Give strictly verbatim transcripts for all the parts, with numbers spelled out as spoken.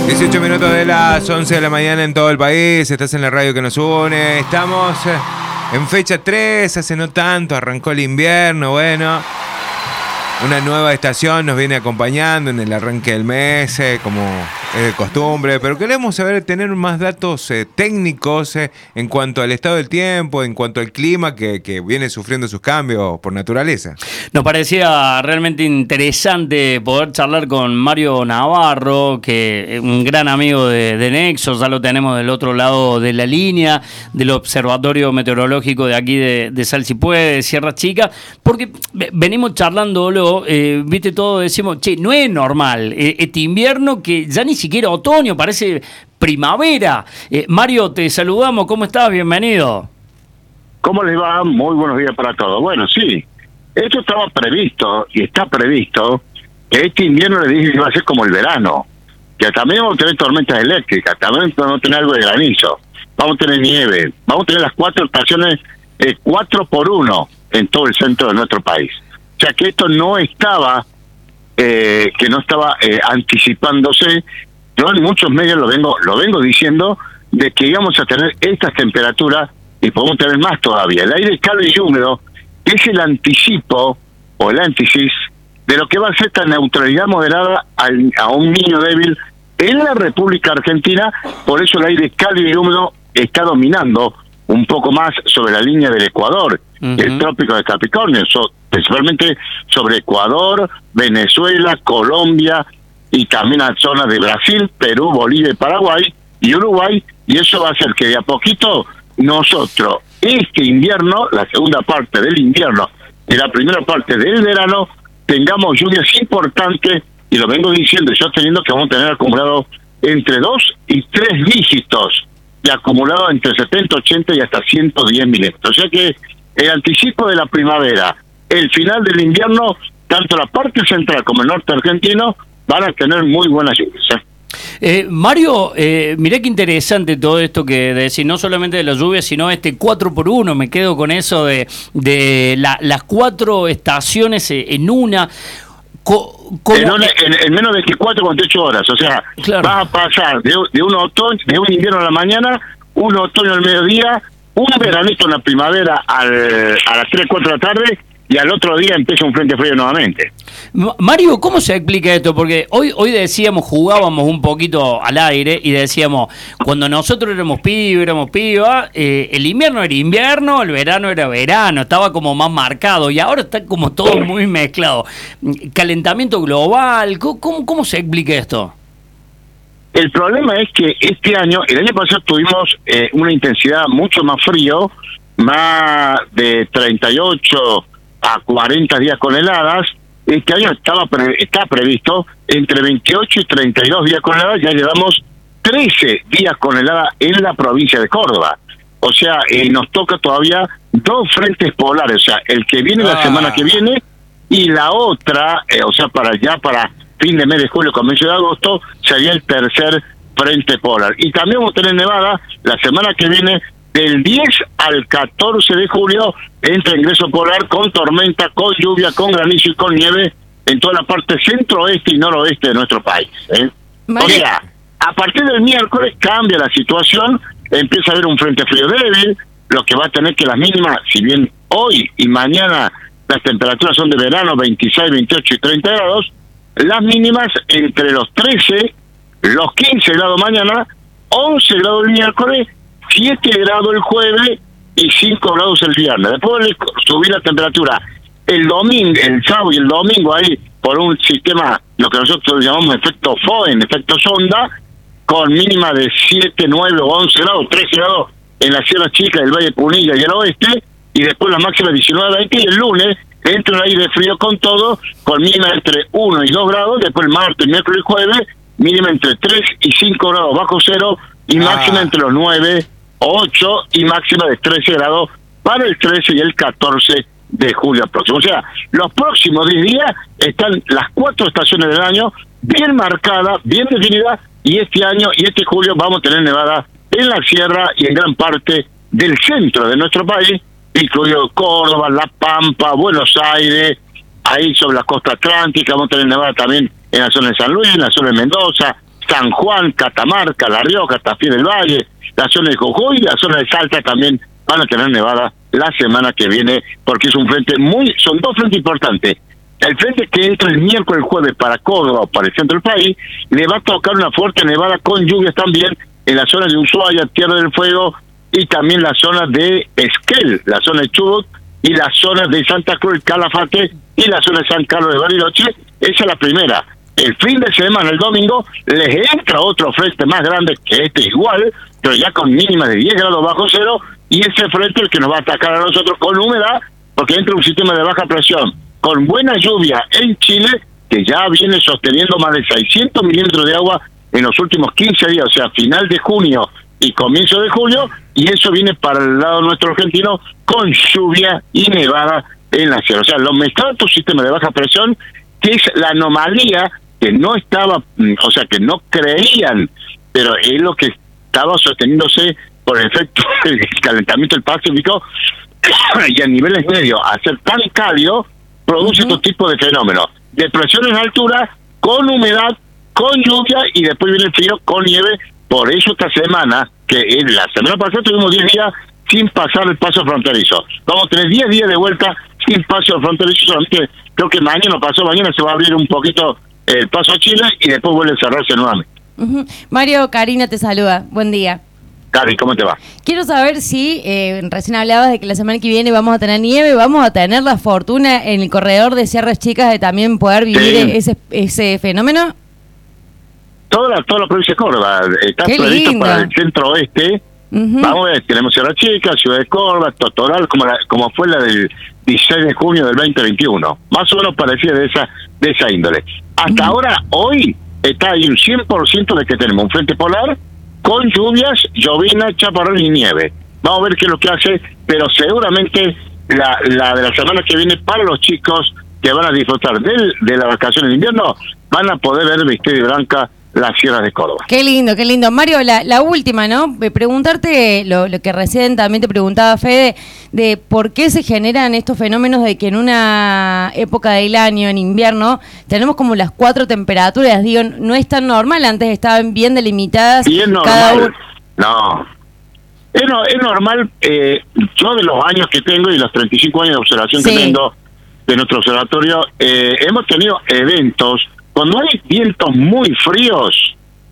dieciocho minutos de las once de la mañana en todo el país. Estás en la radio que nos une. Estamos en fecha tres, hace no tanto, arrancó el invierno. Bueno, una nueva estación nos viene acompañando en el arranque del mes, eh, como es de costumbre. Pero queremos saber, tener más datos eh, técnicos eh, en cuanto al estado del tiempo, en cuanto al clima que, que viene sufriendo sus cambios por naturaleza. Nos parecía realmente interesante poder charlar con Mario Navarro, que es un gran amigo de, de Nexo, ya lo tenemos del otro lado de la línea, del Observatorio Meteorológico de aquí de, de Sal Si Puede, de Sierra Chica, porque venimos charlándolo. Eh, viste, todo decimos, che, no es normal eh, este invierno, que ya ni siquiera otoño, parece primavera. eh, Mario, te saludamos, ¿cómo estás? Bienvenido. ¿Cómo les va? Muy buenos días para todos. Bueno, sí, esto estaba previsto y está previsto que este invierno le dije que iba a ser como el verano, que también vamos a tener tormentas eléctricas, también vamos a tener algo de granizo, vamos a tener nieve, vamos a tener las cuatro estaciones, eh, cuatro por uno en todo el centro de nuestro país. O sea que esto no estaba, eh, que no estaba eh, anticipándose. Yo en muchos medios lo vengo, lo vengo diciendo, de que íbamos a tener estas temperaturas y podemos tener más todavía. El aire cálido y húmedo es el anticipo o el antítesis de lo que va a ser esta neutralidad moderada al, a un niño débil en la República Argentina. Por eso el aire cálido y húmedo está dominando un poco más sobre la línea del Ecuador, uh-huh. el trópico de Capricornio, so, principalmente sobre Ecuador, Venezuela, Colombia y también a zonas de Brasil, Perú, Bolivia, Paraguay y Uruguay, y eso va a hacer que de a poquito nosotros, este invierno, la segunda parte del invierno y la primera parte del verano, tengamos lluvias importantes, y lo vengo diciendo, yo teniendo que vamos a tener acumulado entre dos y tres dígitos de acumulado entre setenta, ochenta y hasta ciento diez milímetros. O sea que el anticipo de la primavera, el final del invierno, tanto la parte central como el norte argentino van a tener muy buenas lluvias, ¿eh? Eh, Mario, eh, mirá qué interesante todo esto que decís, no solamente de las lluvias, sino este cuatro por uno, me quedo con eso de, de la, las cuatro estaciones en una. Co, en, una en, en menos de veinticuatro, cuarenta y ocho horas, o sea, claro. Vas a pasar de, de un otoño, de un invierno a la mañana, un otoño al mediodía, un veranito en la primavera al, a las tres, cuatro de la tarde, y al otro día empieza un frente frío nuevamente. Mario, ¿cómo se explica esto? Porque hoy hoy decíamos, jugábamos un poquito al aire y decíamos, cuando nosotros éramos pibes, éramos pibas, eh, el invierno era invierno, el verano era verano, estaba como más marcado, y ahora está como todo muy mezclado. Calentamiento global, ¿cómo, cómo se explica esto? El problema es que este año, el año pasado tuvimos eh, una intensidad mucho más frío, más de treinta y ocho a cuarenta días con heladas. Este año estaba pre, está previsto entre veintiocho y treinta y dos días con heladas, ya llevamos trece días con helada en la provincia de Córdoba. O sea, eh, nos toca todavía dos frentes polares, o sea, el que viene ah. la semana que viene y la otra, eh, o sea, para ya para fin de mes de julio, comienzo de agosto, sería el tercer frente polar. Y también vamos a tener nevada la semana que viene, del diez al catorce de julio, entra ingreso polar con tormenta, con lluvia, con granizo y con nieve en toda la parte centro-oeste y noroeste de nuestro país, ¿eh? O sea, a partir del miércoles cambia la situación, empieza a haber un frente frío débil, lo que va a tener que las mínimas, si bien hoy y mañana las temperaturas son de verano, veintiséis, veintiocho y treinta grados, las mínimas entre los trece, los quince grados mañana, once grados el miércoles, siete grados el jueves y cinco grados el viernes. Después subir la temperatura el domingo, el sábado y el domingo ahí por un sistema, lo que nosotros llamamos efecto F O E N, efecto sonda, con mínima de siete, nueve o once grados, trece grados en la Sierra Chica, el Valle de Punilla y el oeste, y después la máxima diecinueve, veinte, y el lunes entra el aire frío con todo, con mínima entre uno y dos grados, después el martes, miércoles y jueves, mínima entre tres y cinco grados bajo cero, y máxima ah. entre los nueve, ocho y máxima de trece grados para el trece y el catorce de julio próximo. O sea, los próximos diez días están las cuatro estaciones del año bien marcadas, bien definidas, y este año y este julio vamos a tener nevada en la sierra y en gran parte del centro de nuestro país, incluido Córdoba, La Pampa, Buenos Aires, ahí sobre la costa atlántica, vamos a tener nevada también en la zona de San Luis, en la zona de Mendoza, San Juan, Catamarca, La Rioja, Tafí del Valle, la zona de Jujuy y la zona de Salta también van a tener nevada la semana que viene, porque es un frente muy, son dos frentes importantes. El frente que entra el miércoles, el jueves para Córdoba o para el centro del país, le va a tocar una fuerte nevada con lluvias también en la zona de Ushuaia, Tierra del Fuego, y también la zona de Esquel, la zona de Chubut, y la zona de Santa Cruz, Calafate, y la zona de San Carlos de Bariloche. Esa es la primera. El fin de semana, el domingo, les entra otro frente más grande que este igual, pero ya con mínimas de diez grados bajo cero, y ese frente es el que nos va a atacar a nosotros con humedad, porque entra un sistema de baja presión, con buena lluvia en Chile, que ya viene sosteniendo más de seiscientos milímetros de agua en los últimos quince días, o sea, final de junio y comienzo de julio, y eso viene para el lado nuestro argentino con lluvia y nevada en la sierra. O sea, lo mezclado tu sistema de baja presión, que es la anomalía que no estaba, o sea, que no creían, pero es lo que estaba sosteniéndose por el efecto del calentamiento del Pacífico, y a niveles medios, a ser tan cálido, produce uh-huh. estos tipos de fenómenos. Depresión en altura, con humedad, con lluvia, y después viene el frío con nieve. Por eso esta semana, que la semana pasada tuvimos diez días sin pasar el paso fronterizo. Vamos a tener diez días de vuelta sin paso fronterizo, solamente creo que mañana pasó, mañana se va a abrir un poquito el paso a Chile y después vuelve a cerrarse nuevamente. Uh-huh. Mario, Karina te saluda, buen día. Cari, ¿cómo te va? Quiero saber si, eh, recién hablabas de que la semana que viene vamos a tener nieve, vamos a tener la fortuna en el corredor de Sierras Chicas de también poder vivir sí. ese ese fenómeno. Toda la, toda la provincia de Córdoba está Qué previsto lindo. para el centro oeste. Uh-huh. Vamos a ver, tenemos Sierra Chica, Ciudad de Córdoba, Totoral, como la, como fue la del dieciséis de junio del veinte veintiuno, más o menos parecida de esa de esa índole. Hasta uh-huh. ahora, hoy, está ahí un cien por ciento de que tenemos un frente polar con lluvias, llovina, chaparrón y nieve. Vamos a ver qué es lo que hace, pero seguramente la, la de la semana que viene para los chicos que van a disfrutar del, de la vacación de invierno, van a poder ver vestida y blanca las sierras de Córdoba. Qué lindo, qué lindo. Mario, la, la última, ¿no? Preguntarte lo, lo que recién también te preguntaba Fede, de por qué se generan estos fenómenos de que en una época del año, en invierno, tenemos como las cuatro temperaturas. Digo, no es tan normal, antes estaban bien delimitadas. Y es normal, cada uno... no. Es, no, es normal, eh, yo de los años que tengo y los treinta y cinco años de observación sí. que tengo de nuestro observatorio, eh, hemos tenido eventos. Cuando hay vientos muy fríos,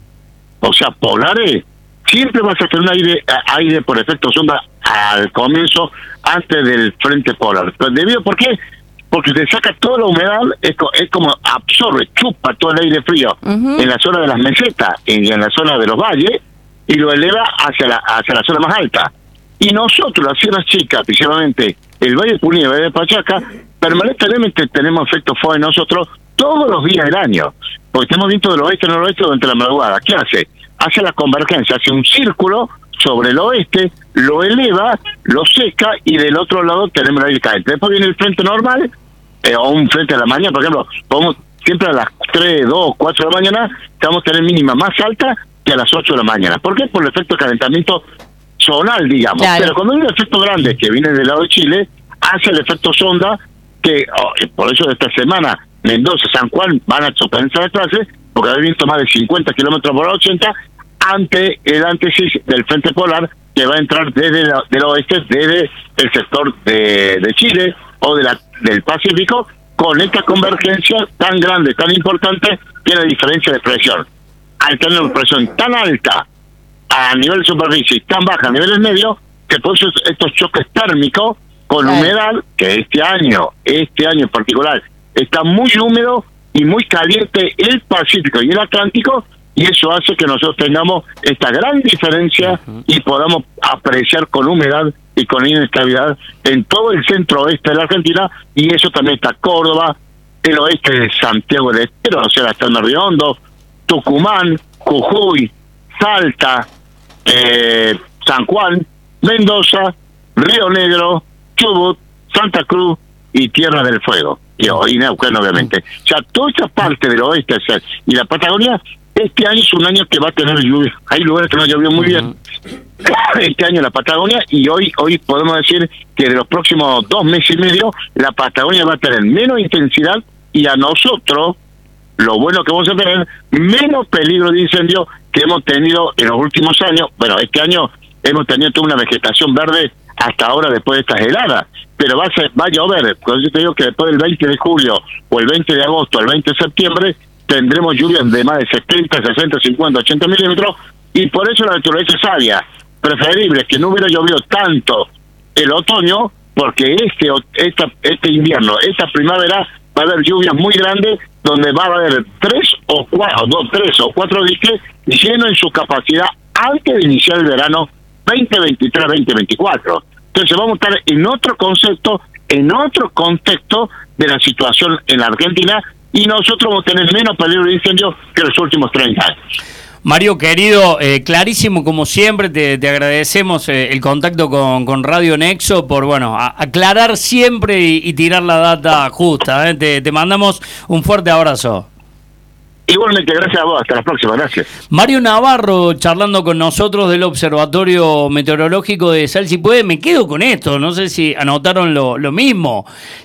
o sea, polares, siempre vas a tener un aire, aire por efecto sonda al comienzo, antes del frente polar. Pero debido, ¿por qué? Porque te saca toda la humedad, es, es como absorbe, chupa todo el aire frío uh-huh. en la zona de las mesetas y en la zona de los valles, y lo eleva hacia la hacia la zona más alta. Y nosotros, las sierras chicas, principalmente el Valle de Puní y el Valle de Pachaca, permanentemente tenemos efecto F O E nosotros todos los días del año, porque tenemos viento del oeste al noroeste durante la madrugada. ¿Qué hace? Hace la convergencia, hace un círculo sobre el oeste, lo eleva, lo seca, y del otro lado tenemos el aire caliente. Después viene el frente normal, eh, o un frente de la mañana, por ejemplo, podemos siempre a las tres, dos, cuatro de la mañana, vamos a tener mínima más alta que a las ocho de la mañana. ¿Por qué? Por el efecto de calentamiento zonal, digamos. Claro. Pero cuando hay un efecto grande que viene del lado de Chile, hace el efecto sonda, que oh, por eso de esta semana Mendoza, San Juan van a suspender la clase, porque hay viento más de cincuenta kilómetros por hora, ochenta, ante el antesis del frente polar que va a entrar desde la, del oeste, desde el sector de, de Chile o de la, del Pacífico, con esta convergencia tan grande, tan importante, que la diferencia de presión. Al tener una presión tan alta a nivel de superficie y tan baja a niveles medios, que por eso estos choques térmicos con Ay. humedad, que este año, este año en particular, está muy húmedo y muy caliente el Pacífico y el Atlántico, y eso hace que nosotros tengamos esta gran diferencia uh-huh. y podamos apreciar con humedad y con inestabilidad en todo el centro oeste de la Argentina, y eso también está Córdoba, el oeste de Santiago del Estero, o sea, hasta el Río Hondo, Tucumán, Jujuy, Salta, eh, San Juan, Mendoza, Río Negro, Chubut, Santa Cruz y Tierra del Fuego. Y, y Neuquén, obviamente. O sea, toda esta parte del oeste, o sea, y la Patagonia, este año es un año que va a tener lluvia. Hay lugares que no llovió muy bien este año en la Patagonia, y hoy hoy podemos decir que de los próximos dos meses y medio la Patagonia va a tener menos intensidad, y a nosotros lo bueno que vamos a tener, menos peligro de incendio que hemos tenido en los últimos años. Bueno, este año hemos tenido toda una vegetación verde hasta ahora después de estas heladas, pero va a, ser, va a llover. Cuando yo te digo que después del veinte de julio o el veinte de agosto, el veinte de septiembre, tendremos lluvias de más de setenta, sesenta, cincuenta, ochenta milímetros, y por eso la naturaleza es sabia. Preferible que no hubiera llovido tanto el otoño, porque este esta, este invierno, esta primavera, va a haber lluvias muy grandes, donde va a haber tres o cuatro, dos, tres o cuatro diques llenos en su capacidad antes de iniciar el verano veinte veintitrés, veinte veinticuatro. Entonces vamos a estar en otro concepto, en otro contexto de la situación en la Argentina, y nosotros vamos a tener menos peligro de incendio que los últimos treinta años. Mario, querido, eh, clarísimo como siempre, te, te agradecemos eh, el contacto con, con Radio Nexo por, bueno, a, aclarar siempre y, y tirar la data justa. Eh. Te, te mandamos un fuerte abrazo. Igualmente, gracias a vos, hasta la próxima, gracias. Mario Navarro charlando con nosotros del Observatorio Meteorológico de Sal Si Puede. Me quedo con esto, no sé si anotaron lo, lo mismo.